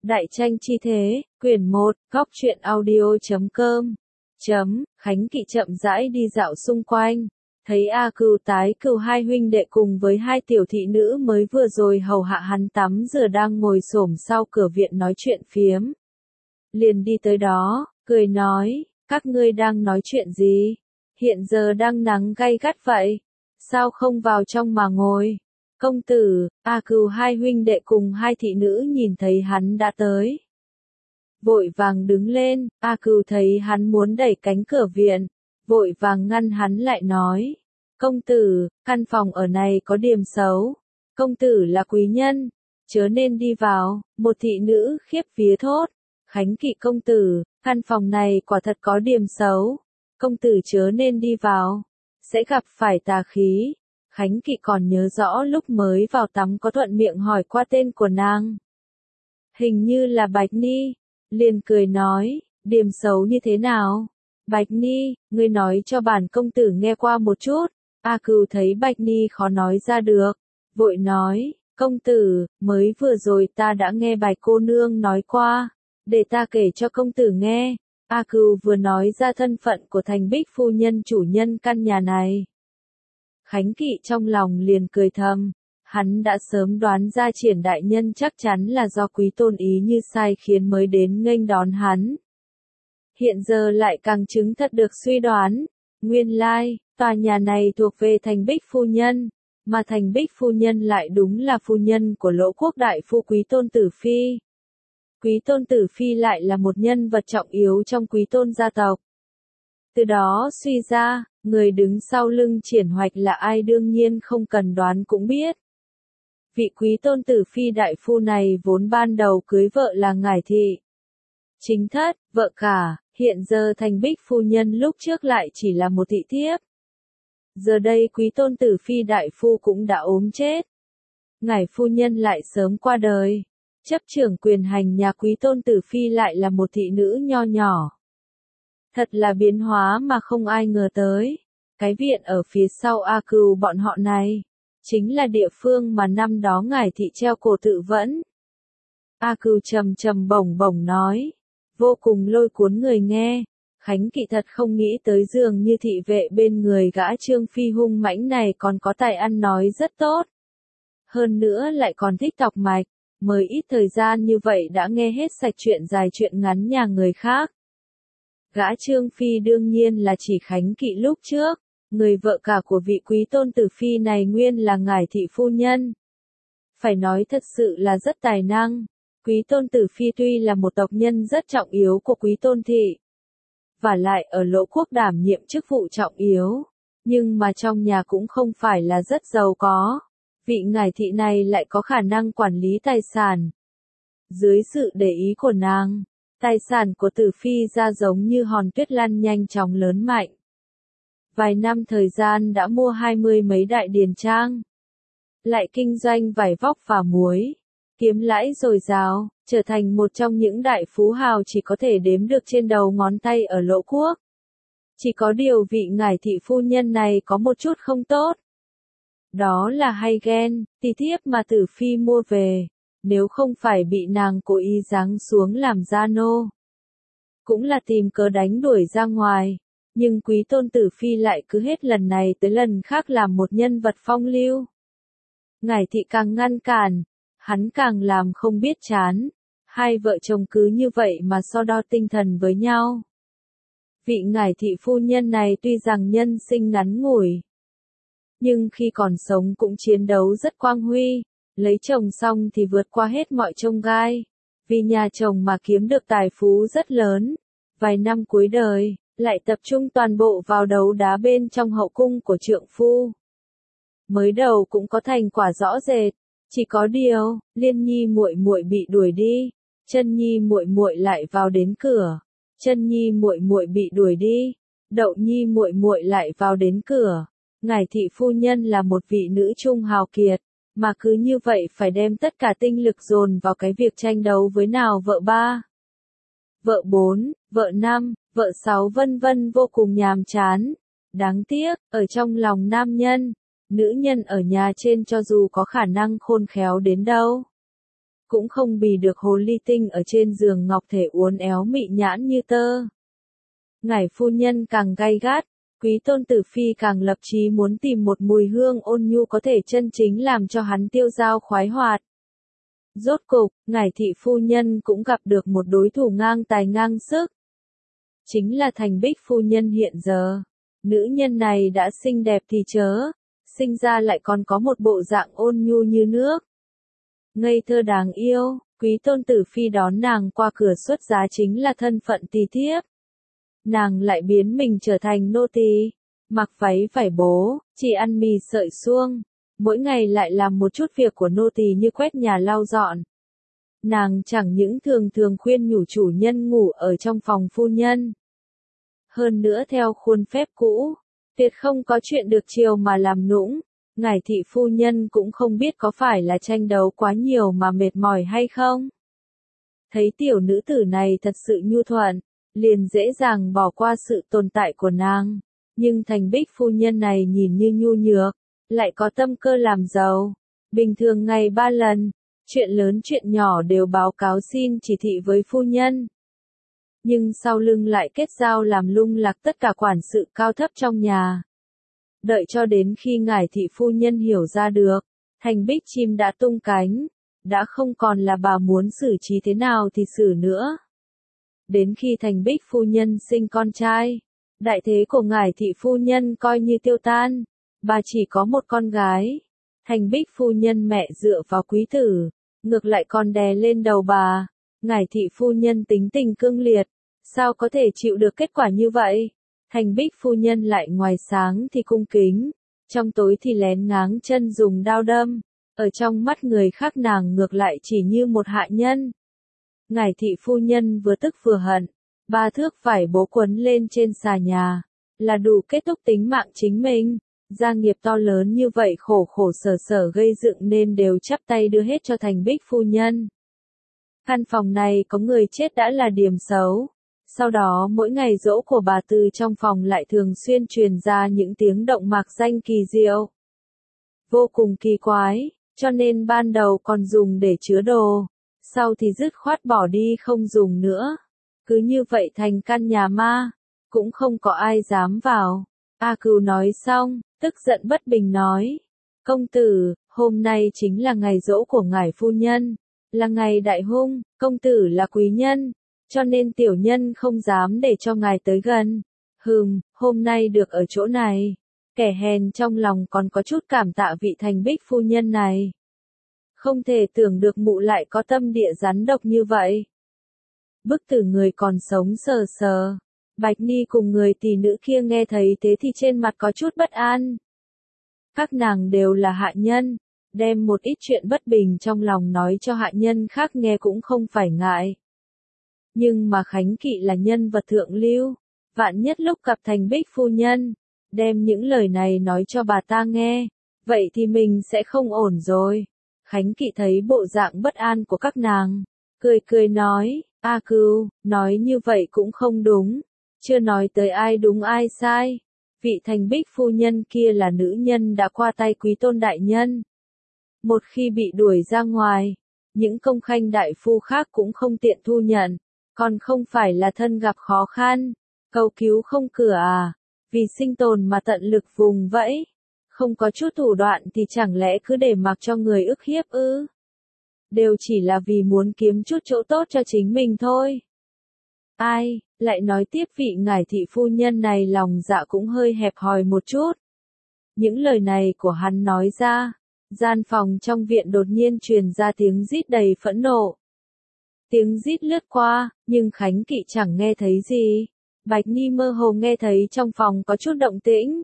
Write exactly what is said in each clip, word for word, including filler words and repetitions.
Đại tranh chi thế, quyển một, góc truyện audio chấm com. Chấm, Khánh Kỵ chậm rãi đi dạo xung quanh, thấy A Cừu Tái Cừu hai huynh đệ cùng với hai tiểu thị nữ mới vừa rồi hầu hạ hắn tắm rửa đang ngồi xổm sau cửa viện nói chuyện phiếm. Liền đi tới đó, cười nói, các ngươi đang nói chuyện gì? Hiện giờ đang nắng gay gắt vậy, sao không vào trong mà ngồi? Công tử, A Cừu hai huynh đệ cùng hai thị nữ nhìn thấy hắn đã tới. Vội vàng đứng lên, A Cừu thấy hắn muốn đẩy cánh cửa viện, vội vàng ngăn hắn lại nói. Công tử, căn phòng ở này có điểm xấu. Công tử là quý nhân, chớ nên đi vào. Một thị nữ khiếp vía thốt. Khánh Kỵ công tử, căn phòng này quả thật có điểm xấu. Công tử chớ nên đi vào, sẽ gặp phải tà khí. Khánh Kỵ còn nhớ rõ lúc mới vào tắm có thuận miệng hỏi qua tên của nàng. Hình như là Bạch Ni, liền cười nói, điểm xấu như thế nào? Bạch Ni, ngươi nói cho bản công tử nghe qua một chút. A Cừu thấy Bạch Ni khó nói ra được, vội nói, công tử, mới vừa rồi ta đã nghe Bạch cô nương nói qua, để ta kể cho công tử nghe. A Cừu vừa nói ra thân phận của Thành Bích phu nhân chủ nhân căn nhà này. Khánh Kỵ trong lòng liền cười thầm, hắn đã sớm đoán ra Triển đại nhân chắc chắn là do quý tôn ý như sai khiến mới đến nghênh đón hắn. Hiện giờ lại càng chứng thật được suy đoán, nguyên lai, tòa nhà này thuộc về Thành Bích phu nhân, mà Thành Bích phu nhân lại đúng là phu nhân của Lỗ Quốc đại phu Quý Tôn Tử Phi. Quý Tôn Tử Phi lại là một nhân vật trọng yếu trong Quý Tôn gia tộc. Từ đó suy ra, người đứng sau lưng Triển Hoạch là ai đương nhiên không cần đoán cũng biết. Vị Quý Tôn Tử Phi đại phu này vốn ban đầu cưới vợ là Ngải Thị chính thất, vợ cả, hiện giờ Thành Bích phu nhân lúc trước lại chỉ là một thị thiếp. Giờ đây Quý Tôn Tử Phi đại phu cũng đã ốm chết. Ngải phu nhân lại sớm qua đời. Chấp trưởng quyền hành nhà Quý Tôn Tử Phi lại là một thị nữ nho nhỏ. Thật là biến hóa mà không ai ngờ tới. Cái viện ở phía sau A Cừu bọn họ này, chính là địa phương mà năm đó Ngải Thị treo cổ tự vẫn. A Cừu trầm trầm bổng bổng nói, vô cùng lôi cuốn người nghe. Khánh Kỵ thật không nghĩ tới dường như thị vệ bên người gã Trương Phi hung mãnh này còn có tài ăn nói rất tốt. Hơn nữa lại còn thích đọc mạch, mới ít thời gian như vậy đã nghe hết sạch chuyện dài chuyện ngắn nhà người khác. Gã Trương Phi đương nhiên là chỉ Khánh Kỵ lúc trước, người vợ cả của vị Quý Tôn Tử Phi này nguyên là Ngải Thị phu nhân. Phải nói thật sự là rất tài năng. Quý Tôn Tử Phi tuy là một tộc nhân rất trọng yếu của Quý Tôn Thị, và lại ở Lỗ Quốc đảm nhiệm chức vụ trọng yếu, nhưng mà trong nhà cũng không phải là rất giàu có. Vị Ngải Thị này lại có khả năng quản lý tài sản. Dưới sự để ý của nàng, tài sản của Tử Phi ra giống như hòn tuyết lăn nhanh chóng lớn mạnh. Vài năm thời gian đã mua hai mươi mấy đại điền trang, lại kinh doanh vải vóc và muối, kiếm lãi dồi dào, trở thành một trong những đại phú hào chỉ có thể đếm được trên đầu ngón tay ở Lỗ Quốc. Chỉ có điều vị Ngải Thị phu nhân này có một chút không tốt. Đó là hay ghen, tỳ thiếp mà Tử Phi mua về, nếu không phải bị nàng cố ý giáng xuống làm gia nô, cũng là tìm cớ đánh đuổi ra ngoài. Nhưng Quý Tôn Tử Phi lại cứ hết lần này tới lần khác làm một nhân vật phong lưu. Ngải Thị càng ngăn cản, hắn càng làm không biết chán. Hai vợ chồng cứ như vậy mà so đo tinh thần với nhau. Vị Ngải Thị phu nhân này tuy rằng nhân sinh ngắn ngủi, nhưng khi còn sống cũng chiến đấu rất quang huy. Lấy chồng xong thì vượt qua hết mọi chông gai, vì nhà chồng mà kiếm được tài phú rất lớn. Vài năm cuối đời, lại tập trung toàn bộ vào đấu đá bên trong hậu cung của trượng phu. Mới đầu cũng có thành quả rõ rệt, chỉ có điều, Liên Nhi muội muội bị đuổi đi, Chân Nhi muội muội lại vào đến cửa, Chân Nhi muội muội bị đuổi đi, Đậu Nhi muội muội lại vào đến cửa. Ngải Thị phu nhân là một vị nữ trung hào kiệt, mà cứ như vậy phải đem tất cả tinh lực dồn vào cái việc tranh đấu với nào vợ ba, vợ bốn, vợ năm, vợ sáu vân vân vô cùng nhàm chán. Đáng tiếc, ở trong lòng nam nhân, nữ nhân ở nhà trên cho dù có khả năng khôn khéo đến đâu, cũng không bì được hồ ly tinh ở trên giường ngọc thể uốn éo mị nhãn như tơ. Ngải phu nhân càng gay gắt, Quý Tôn Tử Phi càng lập chí muốn tìm một mùi hương ôn nhu có thể chân chính làm cho hắn tiêu dao khoái hoạt. Rốt cục, Ngải thị phu nhân cũng gặp được một đối thủ ngang tài ngang sức. Chính là Thành Bích phu nhân hiện giờ. Nữ nhân này đã xinh đẹp thì chớ, sinh ra lại còn có một bộ dạng ôn nhu như nước. Ngây thơ đáng yêu, Quý Tôn Tử Phi đón nàng qua cửa xuất giá chính là thân phận tỳ thiếp. Nàng lại biến mình trở thành nô tỳ, mặc váy vải bố, chỉ ăn mì sợi suông, mỗi ngày lại làm một chút việc của nô tỳ như quét nhà lau dọn. Nàng chẳng những thường thường khuyên nhủ chủ nhân ngủ ở trong phòng phu nhân. Hơn nữa theo khuôn phép cũ, tuyệt không có chuyện được chiều mà làm nũng. Ngải thị phu nhân cũng không biết có phải là tranh đấu quá nhiều mà mệt mỏi hay không. Thấy tiểu nữ tử này thật sự nhu thuận, liền dễ dàng bỏ qua sự tồn tại của nàng. Nhưng Thành Bích phu nhân này nhìn như nhu nhược, lại có tâm cơ làm giàu. Bình thường ngày ba lần, chuyện lớn chuyện nhỏ đều báo cáo xin chỉ thị với phu nhân. Nhưng sau lưng lại kết giao làm lung lạc tất cả quản sự cao thấp trong nhà. Đợi cho đến khi Ngải thị phu nhân hiểu ra được, Thành Bích chim đã tung cánh, đã không còn là bà muốn xử trí thế nào thì xử nữa. Đến khi Thành Bích phu nhân sinh con trai, đại thế của Ngải thị phu nhân coi như tiêu tan, bà chỉ có một con gái. Thành Bích phu nhân mẹ dựa vào quý tử, ngược lại còn đè lên đầu bà. Ngải thị phu nhân tính tình cương liệt, sao có thể chịu được kết quả như vậy? Thành Bích phu nhân lại ngoài sáng thì cung kính, trong tối thì lén ngáng chân dùng đao đâm, ở trong mắt người khác nàng ngược lại chỉ như một hạ nhân. Ngải thị phu nhân vừa tức vừa hận, ba thước vải bố quấn lên trên xà nhà, là đủ kết thúc tính mạng chính mình. Gia nghiệp to lớn như vậy khổ khổ sở sở gây dựng nên đều chắp tay đưa hết cho Thành Bích phu nhân. Căn phòng này có người chết đã là điểm xấu. Sau đó mỗi ngày giỗ của bà từ trong phòng lại thường xuyên truyền ra những tiếng động mạc danh kỳ diệu. Vô cùng kỳ quái, cho nên ban đầu còn dùng để chứa đồ, sau thì dứt khoát bỏ đi không dùng nữa. Cứ như vậy thành căn nhà ma, cũng không có ai dám vào. A Cừu nói xong, tức giận bất bình nói. Công tử, hôm nay chính là ngày giỗ của ngải phu nhân, là ngày đại hung, công tử là quý nhân, cho nên tiểu nhân không dám để cho ngài tới gần. Hừm, hôm nay được ở chỗ này, kẻ hèn trong lòng còn có chút cảm tạ vị Thành Bích phu nhân này. Không thể tưởng được mụ lại có tâm địa rắn độc như vậy. Bức tử người còn sống sờ sờ. Bạch Ni cùng người tỷ nữ kia nghe thấy thế thì trên mặt có chút bất an. Các nàng đều là hạ nhân, đem một ít chuyện bất bình trong lòng nói cho hạ nhân khác nghe cũng không phải ngại. Nhưng mà Khánh Kỵ là nhân vật thượng lưu, vạn nhất lúc gặp Thành Bích phu nhân, đem những lời này nói cho bà ta nghe, vậy thì mình sẽ không ổn rồi. Khánh Kỵ thấy bộ dạng bất an của các nàng, cười cười nói, A Cừu, nói như vậy cũng không đúng, chưa nói tới ai đúng ai sai. Vị Thành Bích phu nhân kia là nữ nhân đã qua tay Quý Tôn đại nhân. Một khi bị đuổi ra ngoài, những công khanh đại phu khác cũng không tiện thu nhận, còn không phải là thân gặp khó khăn, cầu cứu không cửa à, vì sinh tồn mà tận lực vùng vẫy, không có chút thủ đoạn thì chẳng lẽ cứ để mặc cho người ức hiếp ư? Đều chỉ là vì muốn kiếm chút chỗ tốt cho chính mình thôi. Ai, lại nói tiếp vị ngải thị phu nhân này lòng dạ cũng hơi hẹp hòi một chút. Những lời này của hắn nói ra, gian phòng trong viện đột nhiên truyền ra tiếng rít đầy phẫn nộ. Tiếng rít lướt qua, nhưng Khánh Kỵ chẳng nghe thấy gì. Bạch Ni mơ hồ nghe thấy trong phòng có chút động tĩnh.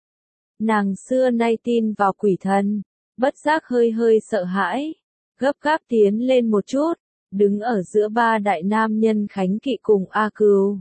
Nàng xưa nay tin vào quỷ thần, bất giác hơi hơi sợ hãi, gấp gáp tiến lên một chút, đứng ở giữa ba đại nam nhân Khánh Kỵ cùng A Cừu.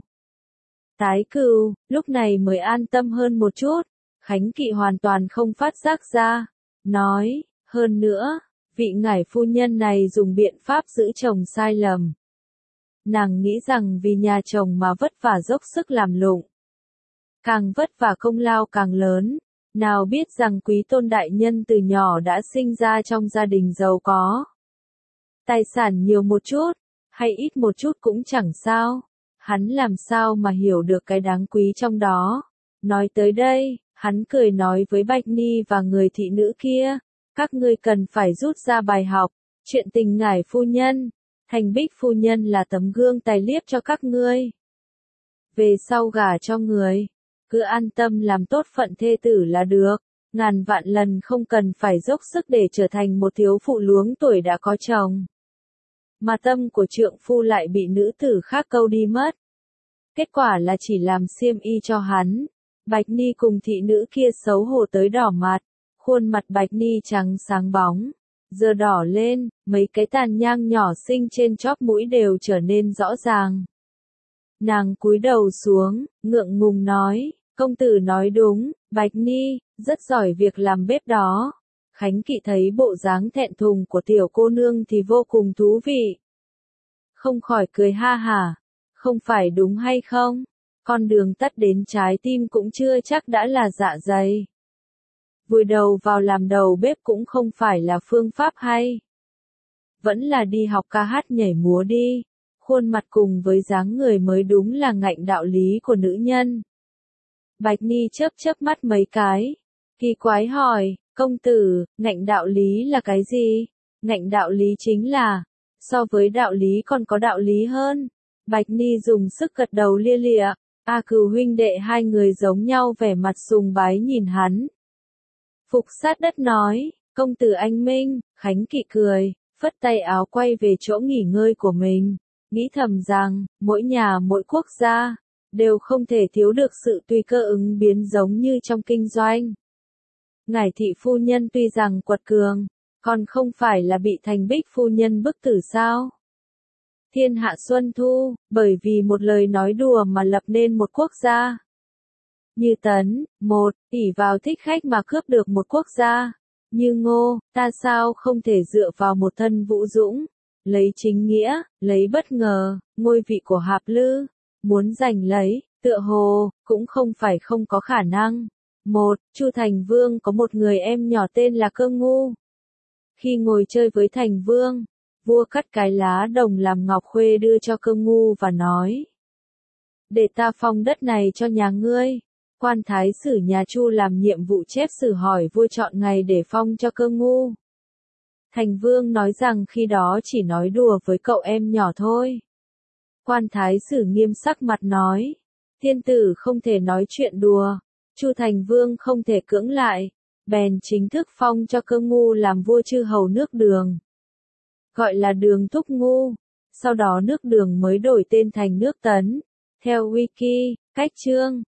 Tái Cừu, lúc này mới an tâm hơn một chút, Khánh Kỵ hoàn toàn không phát giác ra, nói, hơn nữa, vị ngải phu nhân này dùng biện pháp giữ chồng sai lầm. Nàng nghĩ rằng vì nhà chồng mà vất vả dốc sức làm lụng. Càng vất vả công lao càng lớn, nào biết rằng Quý Tôn đại nhân từ nhỏ đã sinh ra trong gia đình giàu có. Tài sản nhiều một chút, hay ít một chút cũng chẳng sao. Hắn làm sao mà hiểu được cái đáng quý trong đó. Nói tới đây, hắn cười nói với Bạch Ni và người thị nữ kia, các ngươi cần phải rút ra bài học, chuyện tình ngải phu nhân, Thành Bích phu nhân là tấm gương tài liếp cho các ngươi. Về sau gả cho người, cứ an tâm làm tốt phận thê tử là được, ngàn vạn lần không cần phải dốc sức để trở thành một thiếu phụ luống tuổi đã có chồng. Mà tâm của trượng phu lại bị nữ tử khác câu đi mất. Kết quả là chỉ làm xiêm y cho hắn. Bạch Ni cùng thị nữ kia xấu hổ tới đỏ mặt, khuôn mặt Bạch Ni trắng sáng bóng, giờ đỏ lên, mấy cái tàn nhang nhỏ xinh trên chóp mũi đều trở nên rõ ràng. Nàng cúi đầu xuống, ngượng ngùng nói, công tử nói đúng, Bạch Ni, rất giỏi việc làm bếp đó. Khánh Kỵ thấy bộ dáng thẹn thùng của tiểu cô nương thì vô cùng thú vị. Không khỏi cười ha hả, không phải đúng hay không? Con đường tắt đến trái tim cũng chưa chắc đã là dạ dày. Vùi đầu vào làm đầu bếp cũng không phải là phương pháp hay. Vẫn là đi học ca hát nhảy múa đi. Khuôn mặt cùng với dáng người mới đúng là ngạnh đạo lý của nữ nhân. Bạch Ni chớp chớp mắt mấy cái. Kỳ quái hỏi, công tử, ngạnh đạo lý là cái gì? Ngạnh đạo lý chính là, so với đạo lý còn có đạo lý hơn. Bạch Ni dùng sức gật đầu lia lịa. A Cừu huynh đệ hai người giống nhau vẻ mặt sùng bái nhìn hắn. Phục sát đất nói, công tử anh minh, Khánh Kỵ cười, phất tay áo quay về chỗ nghỉ ngơi của mình, nghĩ thầm rằng, mỗi nhà mỗi quốc gia, đều không thể thiếu được sự tùy cơ ứng biến giống như trong kinh doanh. Ngải thị phu nhân tuy rằng quật cường, còn không phải là bị Thành Bích phu nhân bức tử sao? Thiên hạ xuân thu, bởi vì một lời nói đùa mà lập nên một quốc gia. Như Tấn, một, ỷ vào thích khách mà cướp được một quốc gia. Như Ngô, ta sao không thể dựa vào một thân vũ dũng, lấy chính nghĩa, lấy bất ngờ, ngôi vị của Hạp Lư, muốn giành lấy, tựa hồ, cũng không phải không có khả năng. Một, Chu Thành Vương có một người em nhỏ tên là Cơ Ngu. Khi ngồi chơi với Thành Vương, vua cắt cái lá đồng làm ngọc khuê đưa cho Cơ Ngu và nói, để ta phong đất này cho nhà ngươi. Quan thái sử nhà Chu làm nhiệm vụ chép sử hỏi vua chọn ngày để phong cho Cơ Ngu. Thành Vương nói rằng khi đó chỉ nói đùa với cậu em nhỏ thôi. Quan thái sử nghiêm sắc mặt nói, thiên tử không thể nói chuyện đùa. Chu Thành Vương không thể cưỡng lại, bèn chính thức phong cho Cơ Ngu làm vua chư hầu nước Đường, gọi là Đường Thúc Ngu. Sau đó nước Đường mới đổi tên thành nước Tấn. Theo Wiki, cách chương